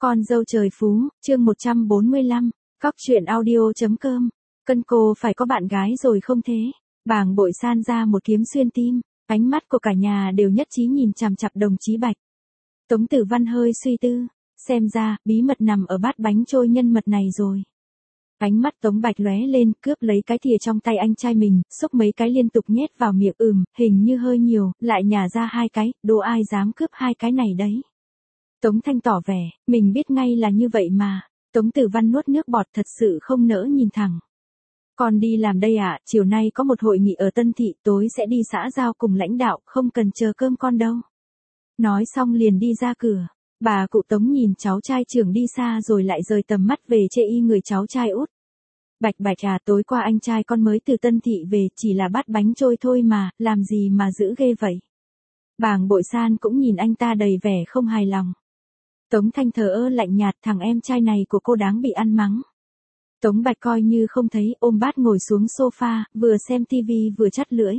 Con dâu trời phú, chương 145, cóc truyện audio.com. Cân cô phải có bạn gái rồi không thế? Bàng Bội San ra một kiếm xuyên tim, ánh mắt của cả nhà đều nhất trí nhìn chằm chằm đồng chí Bạch. Tống Tử Văn hơi suy tư, xem ra, bí mật nằm ở bát bánh trôi nhân mật này rồi. Ánh mắt Tống Bạch lóe lên, cướp lấy cái thìa trong tay anh trai mình, xúc mấy cái liên tục nhét vào miệng, hình như hơi nhiều, lại nhả ra 2 cái, đồ ai dám cướp 2 cái này đấy. Tống Thanh tỏ vẻ, mình biết ngay là như vậy mà. Tống Tử Văn nuốt nước bọt thật sự không nỡ nhìn thẳng. Con đi làm đây ạ, chiều nay có một hội nghị ở Tân Thị, tối sẽ đi xã giao cùng lãnh đạo, không cần chờ cơm con đâu. Nói xong liền đi ra cửa. Bà cụ Tống nhìn cháu trai trưởng đi xa rồi lại rời tầm mắt về chê y người cháu trai út. Bạch Bạch à, tối qua anh trai con mới từ Tân Thị về, chỉ là bát bánh trôi thôi mà, làm gì mà dữ ghê vậy. Bàng Bội San cũng nhìn anh ta đầy vẻ không hài lòng. Tống Thanh thờ ơ lạnh nhạt, thằng em trai này của cô đáng bị ăn mắng. Tống Bạch coi như không thấy, ôm bát ngồi xuống sofa, vừa xem tivi vừa chắt lưỡi.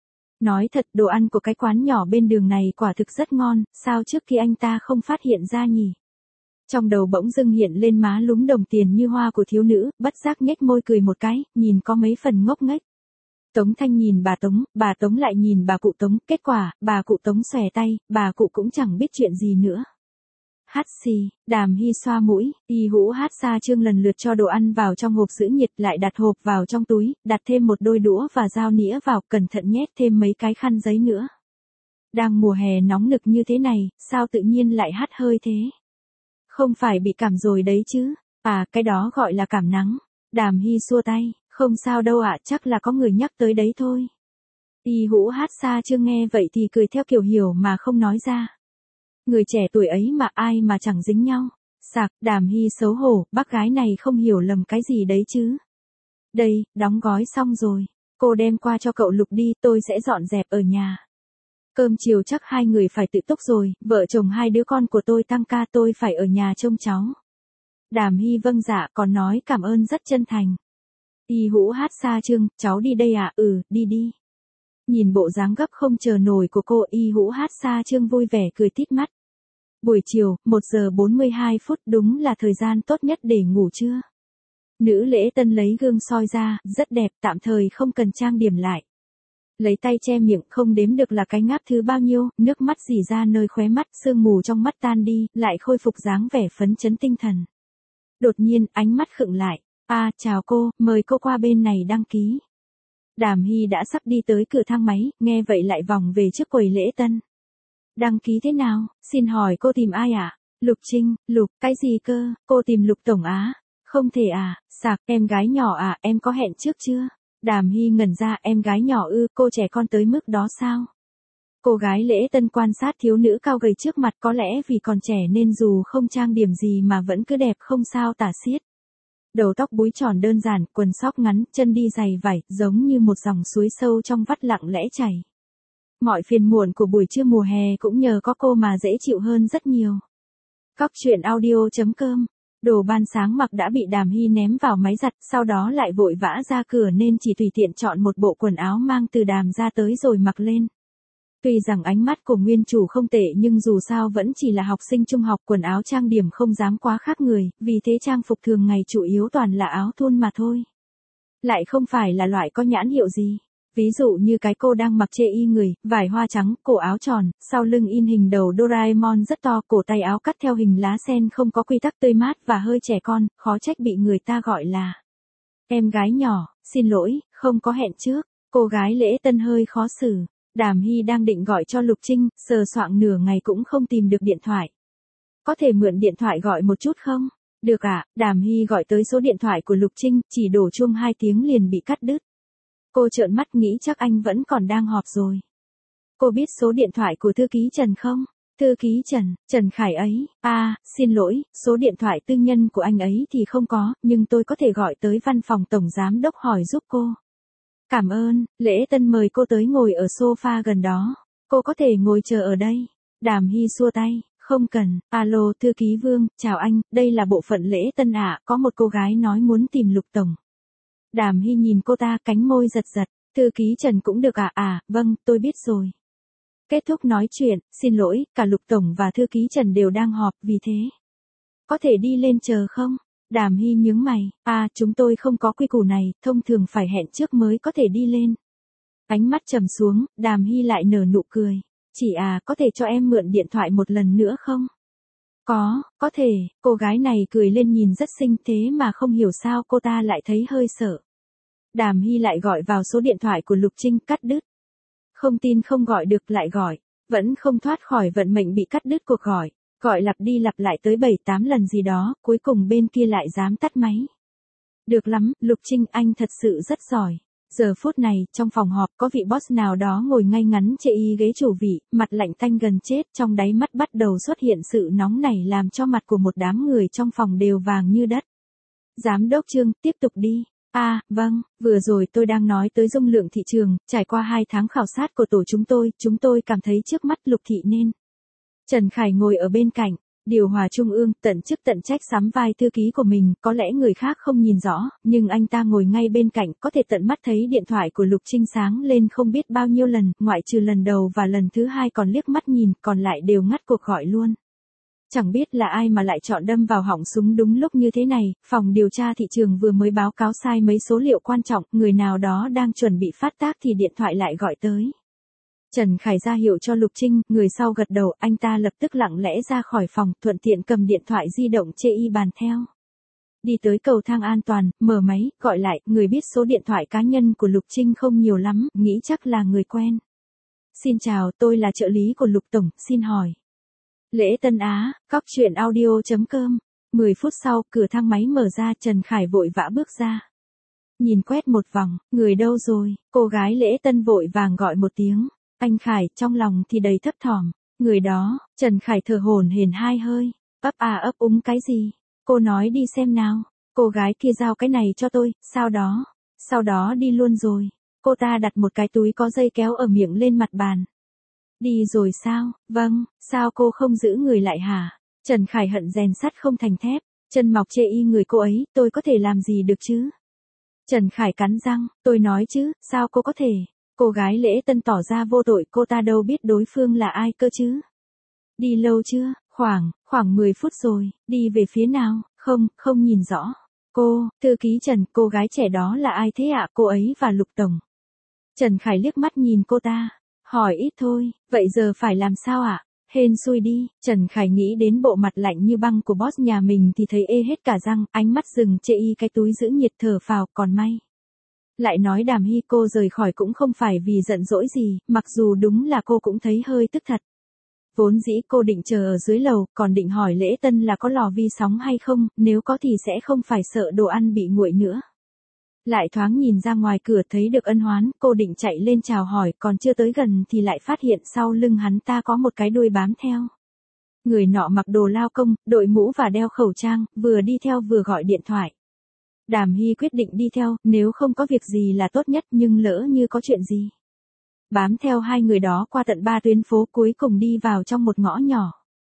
Nói thật, đồ ăn của cái quán nhỏ bên đường này quả thực rất ngon, sao trước khi anh ta không phát hiện ra nhỉ? Trong đầu bỗng dưng hiện lên má lúm đồng tiền như hoa của thiếu nữ, bất giác nhếch môi cười một cái, nhìn có mấy phần ngốc nghếch. Tống Thanh nhìn bà Tống lại nhìn bà cụ Tống, kết quả, bà cụ Tống xòe tay, bà cụ cũng chẳng biết chuyện gì nữa. Hát xì, Đàm Hy xoa mũi, Y Hũ Hát Sa Trương lần lượt cho đồ ăn vào trong hộp giữ nhiệt, lại đặt hộp vào trong túi, đặt thêm một đôi đũa và dao nĩa vào, cẩn thận nhét thêm mấy cái khăn giấy nữa. Đang mùa hè nóng nực như thế này, sao tự nhiên lại hắt hơi thế? Không phải bị cảm rồi đấy chứ? À, cái đó gọi là cảm nắng. Đàm Hy xua tay, không sao đâu ạ, chắc là có người nhắc tới đấy thôi. Y Hũ Hát Sa Trương nghe vậy thì cười theo kiểu hiểu mà không nói ra. Người trẻ tuổi ấy mà ai mà chẳng dính nhau. Sạc, Đàm Hy xấu hổ, bác gái này không hiểu lầm cái gì đấy chứ. Đây, đóng gói xong rồi. Cô đem qua cho cậu Lục đi, tôi sẽ dọn dẹp ở nhà. Cơm chiều chắc hai người phải tự túc rồi, vợ chồng hai đứa con của tôi tăng ca, tôi phải ở nhà trông cháu. Đàm Hy vâng dạ, còn nói cảm ơn rất chân thành. Y Hũ Hát Sa Trương, cháu đi đây à, đi đi. Nhìn bộ dáng gấp không chờ nổi của cô, Y Hũ Hát Sa Trương vui vẻ cười tít mắt. Buổi chiều, 1 giờ 42 phút đúng là thời gian tốt nhất để ngủ trưa. Nữ lễ tân lấy gương soi ra, rất đẹp, tạm thời không cần trang điểm lại. Lấy tay che miệng, không đếm được là cái ngáp thứ bao nhiêu, nước mắt rỉ ra nơi khóe mắt, sương mù trong mắt tan đi, lại khôi phục dáng vẻ phấn chấn tinh thần. Đột nhiên, ánh mắt khựng lại. À, chào cô, mời cô qua bên này đăng ký. Đàm Hy đã sắp đi tới cửa thang máy, nghe vậy lại vòng về trước quầy lễ tân. Đăng ký thế nào, xin hỏi cô tìm ai ạ? Lục Trinh, Lục, cái gì cơ, cô tìm Lục Tổng á? Không thể à, Sạc, em gái nhỏ à, em có hẹn trước chưa? Đàm Hy ngẩn ra, em gái nhỏ ư, cô trẻ con tới mức đó sao? Cô gái lễ tân quan sát thiếu nữ cao gầy trước mặt, có lẽ vì còn trẻ nên dù không trang điểm gì mà vẫn cứ đẹp không sao tả xiết. Đầu tóc búi tròn đơn giản, quần sóc ngắn, chân đi giày vải, giống như một dòng suối sâu trong vắt lặng lẽ chảy. Mọi phiền muộn của buổi trưa mùa hè cũng nhờ có cô mà dễ chịu hơn rất nhiều. Cóc truyện audio.com. Đồ ban sáng mặc đã bị Đàm Hy ném vào máy giặt, sau đó lại vội vã ra cửa nên chỉ tùy tiện chọn một bộ quần áo mang từ Đàm ra tới rồi mặc lên. Tuy rằng ánh mắt của nguyên chủ không tệ nhưng dù sao vẫn chỉ là học sinh trung học, quần áo trang điểm không dám quá khác người, vì thế trang phục thường ngày chủ yếu toàn là áo thun mà thôi. Lại không phải là loại có nhãn hiệu gì. Ví dụ như cái cô đang mặc chê y người, vải hoa trắng, cổ áo tròn, sau lưng in hình đầu Doraemon rất to, cổ tay áo cắt theo hình lá sen không có quy tắc, tươi mát và hơi trẻ con, khó trách bị người ta gọi là em gái nhỏ. Xin lỗi, không có hẹn trước. Cô gái lễ tân hơi khó xử. Đàm Hy đang định gọi cho Lục Trinh, sờ soạng nửa ngày cũng không tìm được điện thoại. Có thể mượn điện thoại gọi một chút không? Được ạ, Đàm Hy gọi tới số điện thoại của Lục Trinh, chỉ đổ chuông 2 tiếng liền bị cắt đứt. Cô trợn mắt nghĩ chắc anh vẫn còn đang họp rồi. Cô biết số điện thoại của thư ký Trần không? Thư ký Trần, Trần Khải ấy, xin lỗi, số điện thoại tư nhân của anh ấy thì không có, nhưng tôi có thể gọi tới văn phòng tổng giám đốc hỏi giúp cô. Cảm ơn, lễ tân mời cô tới ngồi ở sofa gần đó. Cô có thể ngồi chờ ở đây. Đàm Hy xua tay, không cần. Alo, thư ký Vương, chào anh, đây là bộ phận lễ tân ạ, có một cô gái nói muốn tìm Lục Tổng. Đàm Hy nhìn cô ta, cánh môi giật giật. Thư ký Trần cũng được à, vâng, tôi biết rồi. Kết thúc nói chuyện, xin lỗi, cả Lục Tổng và thư ký Trần đều đang họp, vì thế có thể đi lên chờ không? Đàm Hy nhướng mày, chúng tôi không có quy củ này, thông thường phải hẹn trước mới có thể đi lên. Ánh mắt trầm xuống, Đàm Hy lại nở nụ cười. Chị có thể cho em mượn điện thoại một lần nữa không? Có thể, cô gái này cười lên nhìn rất xinh thế mà không hiểu sao cô ta lại thấy hơi sợ. Đàm Hy lại gọi vào số điện thoại của Lục Trinh, cắt đứt. Không tin không gọi được lại gọi, vẫn không thoát khỏi vận mệnh bị cắt đứt cuộc gọi. Gọi lặp đi lặp lại tới 7-8 lần gì đó, cuối cùng bên kia lại dám tắt máy. Được lắm, Lục Trinh anh thật sự rất giỏi. Giờ phút này, trong phòng họp có vị boss nào đó ngồi ngay ngắn chê y ghế chủ vị, mặt lạnh tanh gần chết, trong đáy mắt bắt đầu xuất hiện sự nóng nảy làm cho mặt của một đám người trong phòng đều vàng như đất. Giám đốc Trương, tiếp tục đi. Vâng, vừa rồi tôi đang nói tới dung lượng thị trường, trải qua 2 tháng khảo sát của tổ chúng tôi cảm thấy trước mắt Lục Thị nên. Trần Khải ngồi ở bên cạnh, điều hòa trung ương, tận chức tận trách sắm vai thư ký của mình, có lẽ người khác không nhìn rõ, nhưng anh ta ngồi ngay bên cạnh, có thể tận mắt thấy điện thoại của Lục Trinh sáng lên không biết bao nhiêu lần, ngoại trừ lần đầu và lần thứ 2 còn liếc mắt nhìn, còn lại đều ngắt cuộc gọi luôn. Chẳng biết là ai mà lại chọn đâm vào họng súng đúng lúc như thế này, phòng điều tra thị trường vừa mới báo cáo sai mấy số liệu quan trọng, người nào đó đang chuẩn bị phát tác thì điện thoại lại gọi tới. Trần Khải ra hiệu cho Lục Trinh, người sau gật đầu, anh ta lập tức lặng lẽ ra khỏi phòng, thuận tiện cầm điện thoại di động chê y bàn theo. Đi tới cầu thang an toàn, mở máy, gọi lại, người biết số điện thoại cá nhân của Lục Trinh không nhiều lắm, nghĩ chắc là người quen. Xin chào, tôi là trợ lý của Lục Tổng, xin hỏi. Lễ Tân Á, coctruyện.audio.com. 10 phút sau, cửa thang máy mở ra, Trần Khải vội vã bước ra. Nhìn quét một vòng, người đâu rồi, cô gái Lễ Tân vội vàng gọi một tiếng. Anh Khải, trong lòng thì đầy thấp thỏm. Người đó, Trần Khải thở hổn hển 2 hơi. Ấp úng cái gì? Cô nói đi xem nào. Cô gái kia giao cái này cho tôi, sau đó đi luôn rồi. Cô ta đặt một cái túi có dây kéo ở miệng lên mặt bàn. Đi rồi sao? Vâng, sao cô không giữ người lại hả? Trần Khải hận rèn sắt không thành thép. Chân mọc chê y người cô ấy, tôi có thể làm gì được chứ? Trần Khải cắn răng, tôi nói chứ, sao cô có thể? Cô gái Lễ Tân tỏ ra vô tội, cô ta đâu biết đối phương là ai cơ chứ. Đi lâu chưa? Khoảng 10 phút rồi, đi về phía nào? Không nhìn rõ. Thư ký Trần, cô gái trẻ đó là ai thế ạ? Cô ấy và Lục Tổng. Trần Khải liếc mắt nhìn cô ta, hỏi ít thôi, vậy giờ phải làm sao ạ? Hên xui đi, Trần Khải nghĩ đến bộ mặt lạnh như băng của boss nhà mình thì thấy ê hết cả răng, ánh mắt dừng chê y cái túi giữ nhiệt thở phào, còn may. Lại nói Đàm Hy cô rời khỏi cũng không phải vì giận dỗi gì, mặc dù đúng là cô cũng thấy hơi tức thật. Vốn dĩ cô định chờ ở dưới lầu, còn định hỏi Lễ Tân là có lò vi sóng hay không, nếu có thì sẽ không phải sợ đồ ăn bị nguội nữa. Lại thoáng nhìn ra ngoài cửa thấy được Ân Hoán, cô định chạy lên chào hỏi, còn chưa tới gần thì lại phát hiện sau lưng hắn ta có một cái đuôi bám theo. Người nọ mặc đồ lao công, đội mũ và đeo khẩu trang, vừa đi theo vừa gọi điện thoại. Đàm Hy quyết định đi theo, nếu không có việc gì là tốt nhất, nhưng lỡ như có chuyện gì. Bám theo hai người đó qua tận 3 tuyến phố, cuối cùng đi vào trong một ngõ nhỏ.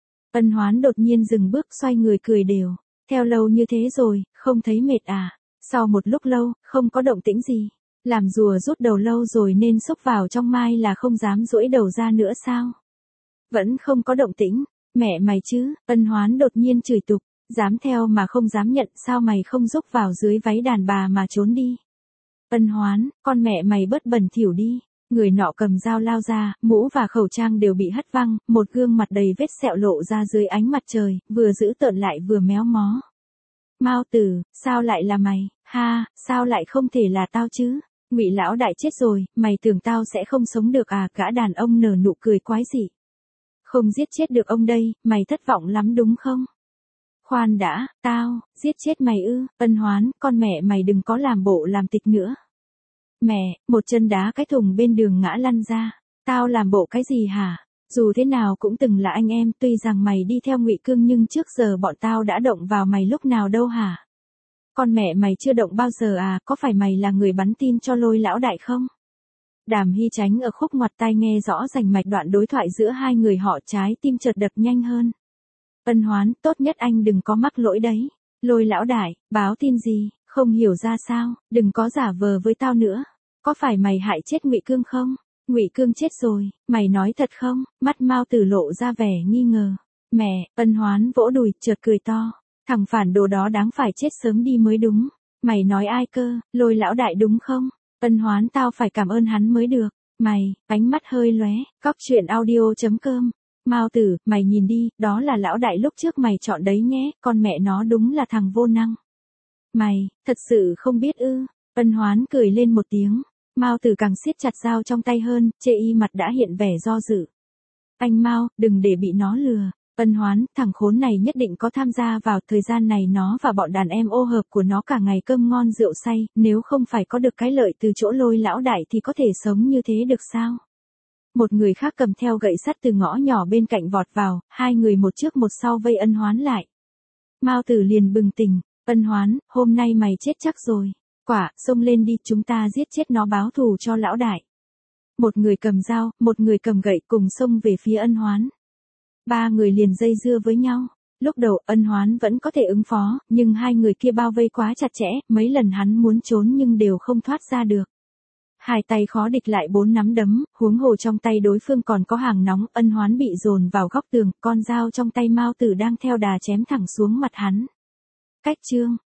Ân Hoán đột nhiên dừng bước, xoay người cười đều. Theo lâu như thế rồi, không thấy mệt à? Sau một lúc lâu, không có động tĩnh gì. Làm rùa rút đầu lâu rồi nên xúc vào trong mai là không dám duỗi đầu ra nữa sao? Vẫn không có động tĩnh. Mẹ mày chứ, Ân Hoán đột nhiên chửi tục. Dám theo mà không dám nhận, sao mày không rúc vào dưới váy đàn bà mà trốn đi? Ân Hoán, con mẹ mày bớt bẩn thỉu đi. Người nọ cầm dao lao ra, mũ và khẩu trang đều bị hất văng, một gương mặt đầy vết sẹo lộ ra dưới ánh mặt trời, vừa dữ tợn lại vừa méo mó. Mao Tử, sao lại là mày? Ha, sao lại không thể là tao chứ? Ngụy lão đại chết rồi, mày tưởng tao sẽ không sống được à? Gã đàn ông nở nụ cười quái dị. Không giết chết được ông đây, mày thất vọng lắm đúng không? Khoan đã, tao, giết chết mày ư? Ân Hoán, con mẹ mày đừng có làm bộ làm tịch nữa. Mẹ, một chân đá cái thùng bên đường ngã lăn ra. Tao làm bộ cái gì hả? Dù thế nào cũng từng là anh em, tuy rằng mày đi theo Ngụy Cương nhưng trước giờ bọn tao đã động vào mày lúc nào đâu hả? Con mẹ mày chưa động bao giờ à? Có phải mày là người bắn tin cho Lôi lão đại không? Đàm Hy tránh ở khúc ngoặt tai nghe rõ rành mạch đoạn đối thoại giữa hai người họ, trái tim chợt đập nhanh hơn. Ân Hoán, tốt nhất anh đừng có mắc lỗi đấy. Lôi lão đại, báo tin gì? Không hiểu ra sao, đừng có giả vờ với tao nữa. Có phải mày hại chết Ngụy Cương không? Ngụy Cương chết rồi, mày nói thật không? Mắt Mao Tử lộ ra vẻ nghi ngờ. Mẹ, Ân Hoán vỗ đùi, chợt cười to. Thằng phản đồ đó đáng phải chết sớm đi mới đúng. Mày nói ai cơ, Lôi lão đại đúng không? Ân Hoán tao phải cảm ơn hắn mới được. Mày, ánh mắt hơi lóe, cóc truyện audio.com. Mao tử, mày nhìn đi, đó là lão đại lúc trước mày chọn đấy nhé, con mẹ nó đúng là thằng vô năng. Mày, thật sự không biết ư? Ân Hoán cười lên một tiếng. Mao tử càng siết chặt dao trong tay hơn, chê y mặt đã hiện vẻ do dự. Anh Mao, đừng để bị nó lừa. Ân Hoán, thằng khốn này nhất định có tham gia vào thời gian này nó và bọn đàn em ô hợp của nó cả ngày cơm ngon rượu say, nếu không phải có được cái lợi từ chỗ Lôi lão đại thì có thể sống như thế được sao? Một người khác cầm theo gậy sắt từ ngõ nhỏ bên cạnh vọt vào, hai người một trước một sau vây Ân Hoán lại. Mao tử liền bừng tỉnh, Ân Hoán, hôm nay mày chết chắc rồi. Quả, xông lên đi, chúng ta giết chết nó báo thù cho lão đại. Một người cầm dao, một người cầm gậy cùng xông về phía Ân Hoán. Ba người liền dây dưa với nhau. Lúc đầu Ân Hoán vẫn có thể ứng phó, nhưng hai người kia bao vây quá chặt chẽ, mấy lần hắn muốn trốn nhưng đều không thoát ra được. Hai tay khó địch lại bốn nắm đấm, huống hồ trong tay đối phương còn có hàng nóng. Ân Hoán bị dồn vào góc tường, con dao trong tay Mao tử đang theo đà chém thẳng xuống mặt hắn. Cách chương